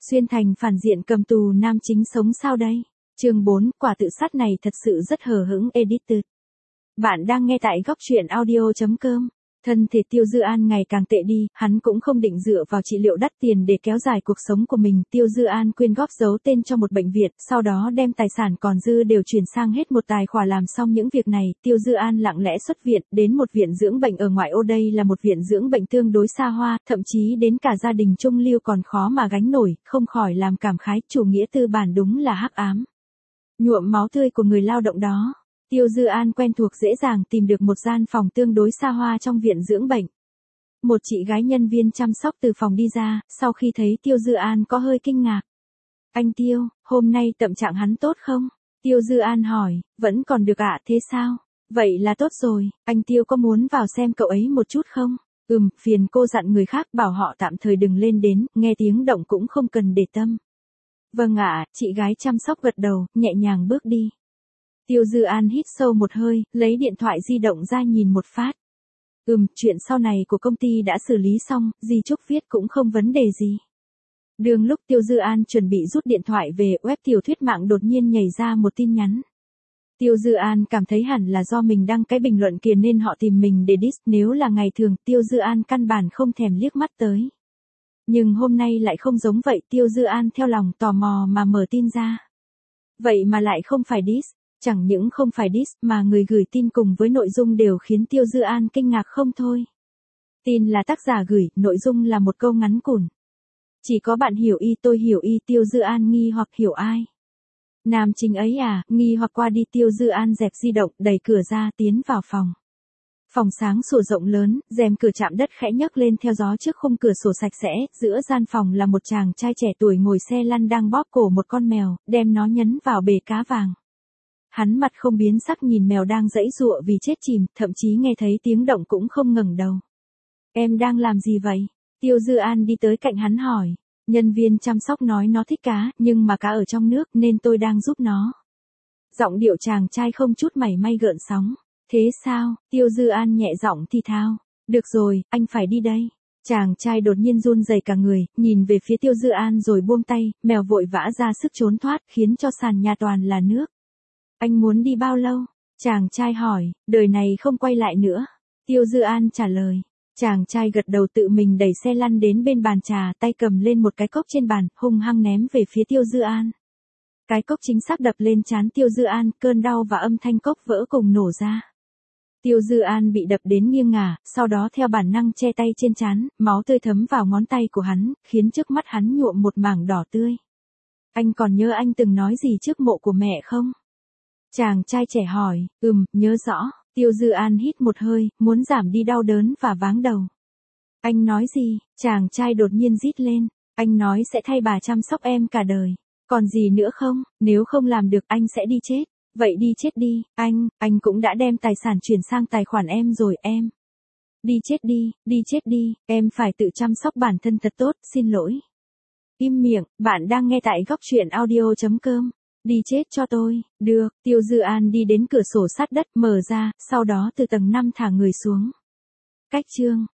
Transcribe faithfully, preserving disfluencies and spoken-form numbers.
Xuyên thành phản diện cầm tù nam chính sống sao đây? Chương bốn, quả tự sát này thật sự rất hờ hững edited. Bạn đang nghe tại góc truyện audio chấm com. Thân thể Tiêu Dư An ngày càng tệ đi, hắn cũng không định dựa vào trị liệu đắt tiền để kéo dài cuộc sống của mình. Tiêu Dư An quyên góp giấu tên cho một bệnh viện, sau đó đem tài sản còn dư đều chuyển sang hết một tài khoản. Làm xong những việc này, Tiêu Dư An lặng lẽ xuất viện, đến một viện dưỡng bệnh ở ngoại ô. Đây là một viện dưỡng bệnh tương đối xa hoa, thậm chí đến cả gia đình trung lưu còn khó mà gánh nổi, không khỏi làm cảm khái, chủ nghĩa tư bản đúng là hắc ám. Nhuộm máu tươi của người lao động đó. Tiêu Dư An quen thuộc dễ dàng tìm được một gian phòng tương đối xa hoa trong viện dưỡng bệnh. Một chị gái nhân viên chăm sóc từ phòng đi ra, sau khi thấy Tiêu Dư An có hơi kinh ngạc. Anh Tiêu, hôm nay tâm trạng hắn tốt không? Tiêu Dư An hỏi, vẫn còn được ạ, thế sao? Vậy là tốt rồi, anh Tiêu có muốn vào xem cậu ấy một chút không? Ừm, phiền cô dặn người khác bảo họ tạm thời đừng lên đến, nghe tiếng động cũng không cần để tâm. Vâng ạ, chị gái chăm sóc gật đầu, nhẹ nhàng bước đi. Tiêu Dư An hít sâu một hơi, lấy điện thoại di động ra nhìn một phát. Ừm, chuyện sau này của công ty đã xử lý xong, di chúc viết cũng không vấn đề gì. Đường lúc Tiêu Dư An chuẩn bị rút điện thoại về, web tiểu thuyết mạng đột nhiên nhảy ra một tin nhắn. Tiêu Dư An cảm thấy hẳn là do mình đăng cái bình luận kia nên họ tìm mình để diss, nếu là ngày thường Tiêu Dư An căn bản không thèm liếc mắt tới. Nhưng hôm nay lại không giống vậy, Tiêu Dư An theo lòng tò mò mà mở tin ra. Vậy mà lại không phải diss. Chẳng những không phải diss mà người gửi tin cùng với nội dung đều khiến Tiêu Dư An kinh ngạc không thôi. Tin là tác giả gửi, nội dung là một câu ngắn cùn. Chỉ có bạn hiểu y tôi hiểu y. Tiêu Dư An nghi hoặc hiểu ai? Nam chính ấy à, nghi hoặc qua đi. Tiêu Dư An dẹp di động, đẩy cửa ra, tiến vào phòng. Phòng sáng sủa rộng lớn, rèm cửa chạm đất khẽ nhấc lên theo gió trước khung cửa sổ sạch sẽ. Giữa gian phòng là một chàng trai trẻ tuổi ngồi xe lăn đang bóp cổ một con mèo, đem nó nhấn vào bể cá vàng. Hắn mặt không biến sắc nhìn mèo đang giãy giụa vì chết chìm, thậm chí nghe thấy tiếng động cũng không ngẩng đầu. Em đang làm gì vậy? Tiêu Dư An đi tới cạnh hắn hỏi. Nhân viên chăm sóc nói nó thích cá, nhưng mà cá ở trong nước nên tôi đang giúp nó. Giọng điệu chàng trai không chút mảy may gợn sóng. Thế sao? Tiêu Dư An nhẹ giọng thì thào. Được rồi, anh phải đi đây. Chàng trai đột nhiên run rẩy cả người, nhìn về phía Tiêu Dư An rồi buông tay, mèo vội vã ra sức trốn thoát, khiến cho sàn nhà toàn là nước. Anh muốn đi bao lâu? Chàng trai hỏi, đời này không quay lại nữa. Tiêu Dư An trả lời. Chàng trai gật đầu, tự mình đẩy xe lăn đến bên bàn trà, tay cầm lên một cái cốc trên bàn, hung hăng ném về phía Tiêu Dư An. Cái cốc chính xác đập lên trán Tiêu Dư An, cơn đau và âm thanh cốc vỡ cùng nổ ra. Tiêu Dư An bị đập đến nghiêng ngả, sau đó theo bản năng che tay trên trán, máu tươi thấm vào ngón tay của hắn, khiến trước mắt hắn nhuộm một mảng đỏ tươi. Anh còn nhớ anh từng nói gì trước mộ của mẹ không? Chàng trai trẻ hỏi. Ừm, nhớ rõ. Tiêu Dư An hít một hơi, muốn giảm đi đau đớn và váng đầu. Anh nói gì? Chàng trai đột nhiên rít lên. Anh nói sẽ thay bà chăm sóc em cả đời. Còn gì nữa không? Nếu không làm được anh sẽ đi chết. Vậy đi chết đi, anh, anh cũng đã đem tài sản chuyển sang tài khoản em rồi em. Đi chết đi, đi chết đi, em phải tự chăm sóc bản thân thật tốt, xin lỗi. Im miệng, bạn đang nghe tại góc truyện audio chấm com. Đi chết cho tôi, được. Tiêu Dư An đi đến cửa sổ sát đất, mở ra, sau đó từ tầng năm thả người xuống. Cách chương